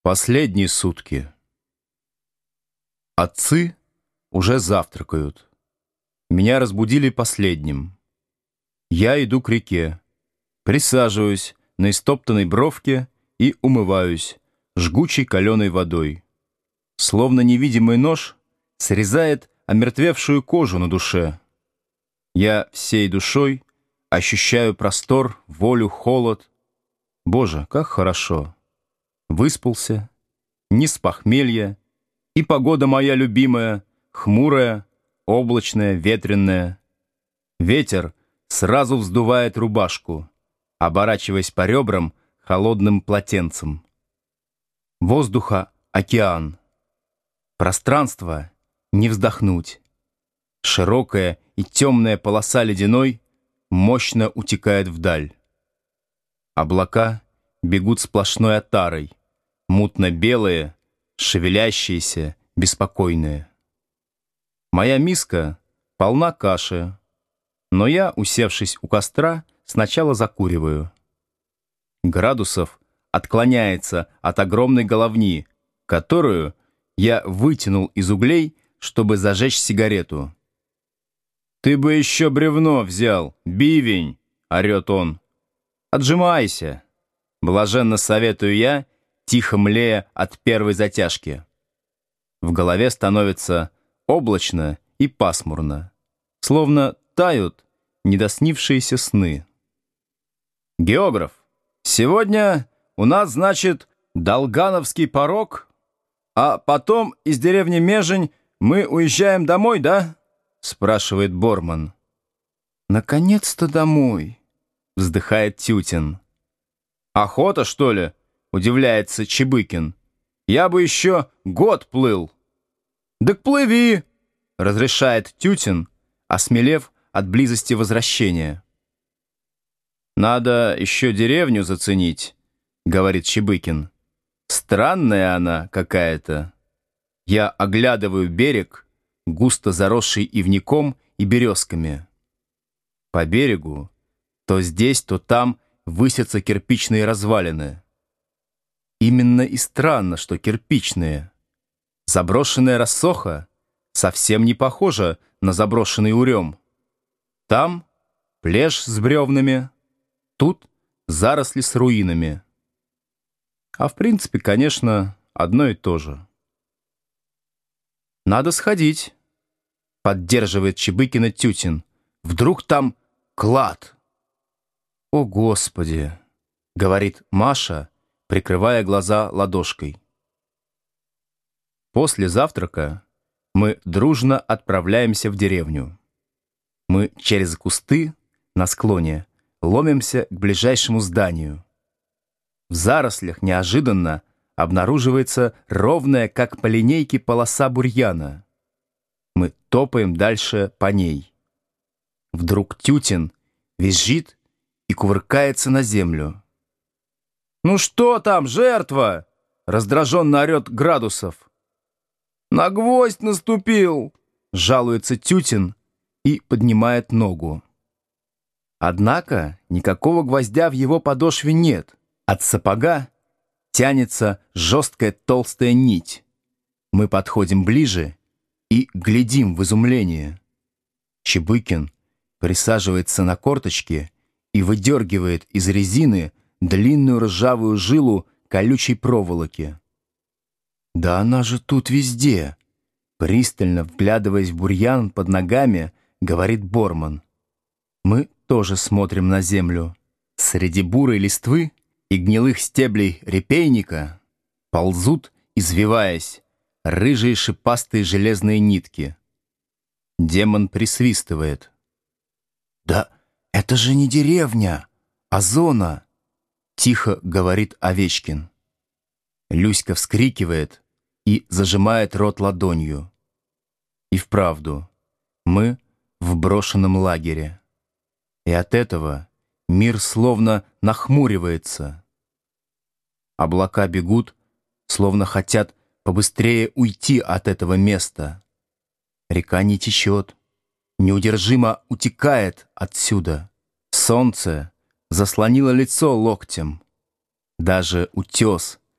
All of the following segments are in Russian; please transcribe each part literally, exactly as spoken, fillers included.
Последние сутки. Отцы уже завтракают. Меня разбудили последним. Я иду к реке, присаживаюсь на истоптанной бровке и умываюсь жгучей каленой водой. Словно невидимый нож срезает омертвевшую кожу на душе. Я всей душой ощущаю простор, волю, холод. Боже, как хорошо! Выспался, не с похмелья, и погода моя любимая, хмурая, облачная, ветреная. Ветер сразу вздувает рубашку, оборачиваясь по ребрам холодным полотенцем. Воздуха океан. Пространство не вздохнуть. Широкая и темная полоса ледяной мощно утекает вдаль. Облака бегут сплошной отарой, мутно-белые, шевелящиеся, беспокойные. Моя миска полна каши, но я, усевшись у костра, сначала закуриваю. Градусов отклоняется от огромной головни, которую я вытянул из углей, чтобы зажечь сигарету. «Ты бы еще бревно взял, бивень!» — орет он. «Отжимайся!» — блаженно советую я, тихо млея от первой затяжки. В голове становится облачно и пасмурно, словно тают недоснившиеся сны. «Географ, сегодня у нас, значит, Долгановский порог, а потом из деревни Межень мы уезжаем домой, да?» — спрашивает Борман. «Наконец-то домой!» — вздыхает Тютин. «Охота, что ли?» — удивляется Чебыкин. «Я бы еще год плыл». «Так плыви!» — разрешает Тютин, осмелев от близости возвращения. «Надо еще деревню заценить», — говорит Чебыкин. «Странная она какая-то». Я оглядываю берег, густо заросший ивняком и березками. По берегу то здесь, то там высятся кирпичные развалины. Именно и странно, что кирпичные. Заброшенная рассоха совсем не похожа на заброшенный урем. Там плешь с бревнами, тут заросли с руинами. А в принципе, конечно, одно и то же. «Надо сходить», — поддерживает Чебыкина Тютин. «Вдруг там клад?» «О, Господи!» — говорит Маша, прикрывая глаза ладошкой. После завтрака мы дружно отправляемся в деревню. Мы через кусты на склоне ломимся к ближайшему зданию. В зарослях неожиданно обнаруживается ровная, как по линейке, полоса бурьяна. Мы топаем дальше по ней. Вдруг Тютин визжит и кувыркается на землю. «Ну что там, жертва?» — раздраженно орет Градусов. «На гвоздь наступил!» — жалуется Тютин и поднимает ногу. Однако никакого гвоздя в его подошве нет. От сапога тянется жесткая толстая нить. Мы подходим ближе и глядим в изумление. Чебыкин присаживается на корточки и выдергивает из резины длинную ржавую жилу колючей проволоки. «Да она же тут везде!» Пристально вглядываясь в бурьян под ногами, говорит Борман. Мы тоже смотрим на землю. Среди бурой листвы и гнилых стеблей репейника ползут, извиваясь, рыжие шипастые железные нитки. Демон присвистывает. «Да это же не деревня, а зона!» — тихо говорит Овечкин. Люська вскрикивает и зажимает рот ладонью. И вправду, мы в брошенном лагере. И от этого мир словно нахмуривается. Облака бегут, словно хотят побыстрее уйти от этого места. Река не течет, неудержимо утекает отсюда. Солнце заслонило лицо локтем. Даже утес,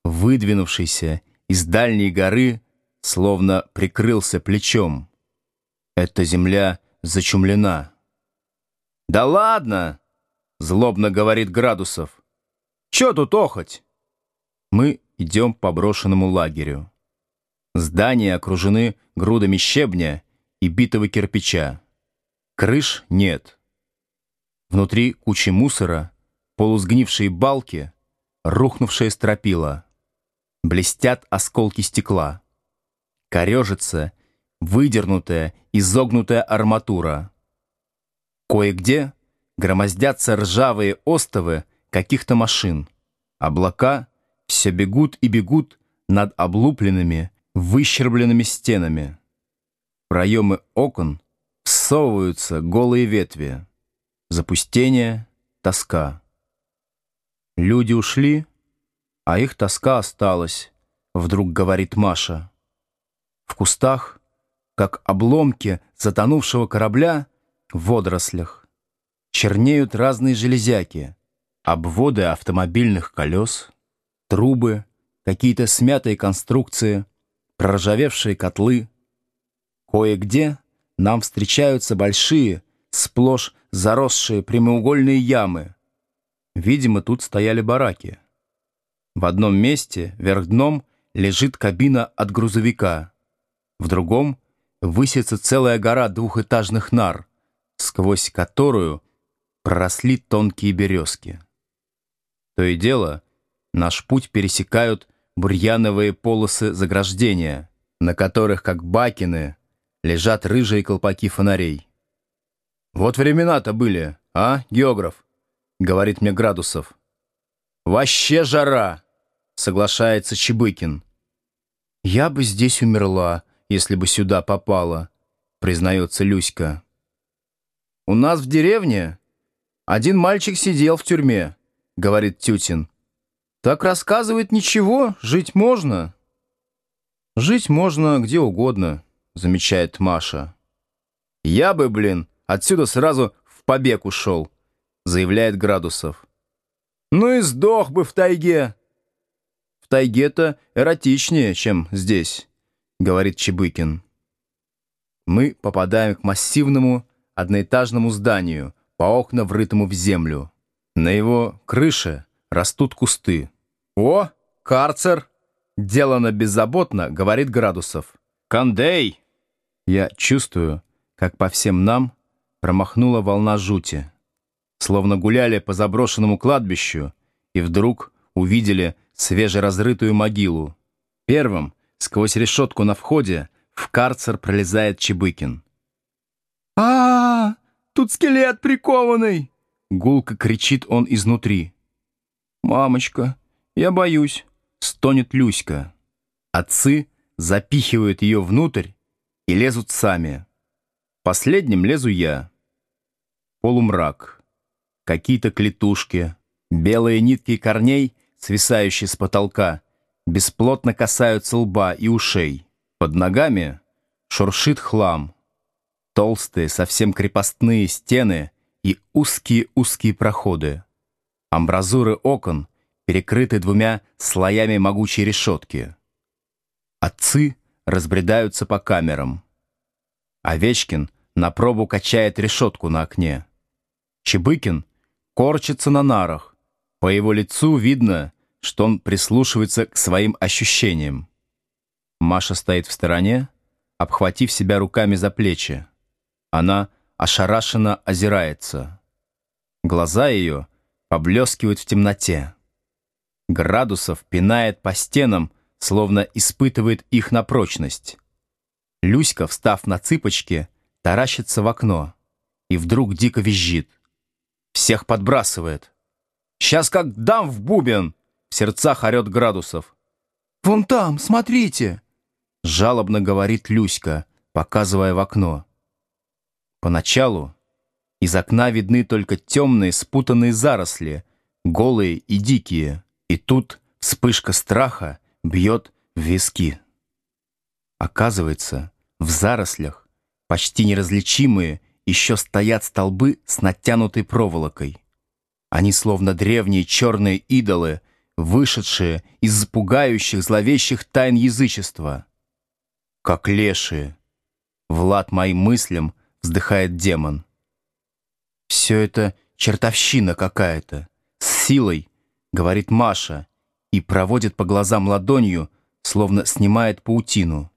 выдвинувшийся из дальней горы, словно прикрылся плечом. Эта земля зачумлена. «Да ладно!» — злобно говорит Градусов. «Чё тут охоть?» Мы идем по брошенному лагерю. Здания окружены грудами щебня и битого кирпича. Крыш нет. Внутри кучи мусора, полусгнившие балки, рухнувшие стропила. Блестят осколки стекла. Корежится выдернутая, изогнутая арматура. Кое-где громоздятся ржавые остовы каких-то машин. Облака все бегут и бегут над облупленными, выщербленными стенами. В проемы окон всовываются голые ветви. Запустение, тоска. Люди ушли, а их тоска осталась, вдруг говорит Маша. В кустах, как обломки затонувшего корабля, в водорослях, чернеют разные железяки, обводы автомобильных колес, трубы, какие-то смятые конструкции, проржавевшие котлы. Кое-где нам встречаются большие, сплошь заросшие прямоугольные ямы. Видимо, тут стояли бараки. В одном месте, вверх дном, лежит кабина от грузовика. В другом высится целая гора двухэтажных нар, сквозь которую проросли тонкие березки. То и дело, наш путь пересекают бурьяновые полосы заграждения, на которых, как бакины, лежат рыжие колпаки фонарей. «Вот времена-то были, а, географ?» — говорит мне Градусов. «Вообще жара!» — соглашается Чебыкин. «Я бы здесь умерла, если бы сюда попала», — признается Люська. «У нас в деревне один мальчик сидел в тюрьме», — говорит Тютин. «Так рассказывает ничего, жить можно». «Жить можно где угодно», — замечает Маша. «Я бы, блин, отсюда сразу в побег ушел», — заявляет Градусов. «Ну и сдох бы в тайге». «В тайге-то эротичнее, чем здесь», — говорит Чебыкин. Мы попадаем к массивному одноэтажному зданию, по окна врытому в землю. На его крыше растут кусты. «О, карцер!» — делано беззаботно, говорит Градусов. «Кандей!» Я чувствую, как по всем нам промахнула волна жути. Словно гуляли по заброшенному кладбищу и вдруг увидели свежеразрытую могилу. Первым, сквозь решетку на входе, в карцер пролезает Чебыкин. «А-а-а! Тут скелет прикованный!» Гулко кричит он изнутри. «Мамочка, я боюсь!» — стонет Люська. Отцы запихивают ее внутрь и лезут сами. Последним лезу я. Полумрак. Какие-то клетушки, белые нитки корней, свисающие с потолка, бесплотно касаются лба и ушей. Под ногами шуршит хлам. Толстые, совсем крепостные стены и узкие-узкие проходы. Амбразуры окон перекрыты двумя слоями могучей решетки. Отцы разбредаются по камерам. Овечкин на пробу качает решетку на окне. Чебыкин корчится на нарах. По его лицу видно, что он прислушивается к своим ощущениям. Маша стоит в стороне, обхватив себя руками за плечи. Она ошарашенно озирается. Глаза ее поблескивают в темноте. Градусов пинает по стенам, словно испытывает их на прочность. Люська, встав на цыпочки, таращится в окно и вдруг дико визжит. Всех подбрасывает. «Сейчас как дам в бубен!» — в сердцах орет Градусов. «Вон там, смотрите!» — жалобно говорит Люська, показывая в окно. Поначалу из окна видны только темные спутанные заросли, голые и дикие, и тут вспышка страха бьет в виски. Оказывается, в зарослях, почти неразличимые, еще стоят столбы с натянутой проволокой. Они, словно древние черные идолы, вышедшие из запугающих зловещих тайн язычества. Как лешие, Влад моим мыслям вздыхает демон. Все это чертовщина какая-то. С силой, говорит Маша, и проводит по глазам ладонью, словно снимает паутину.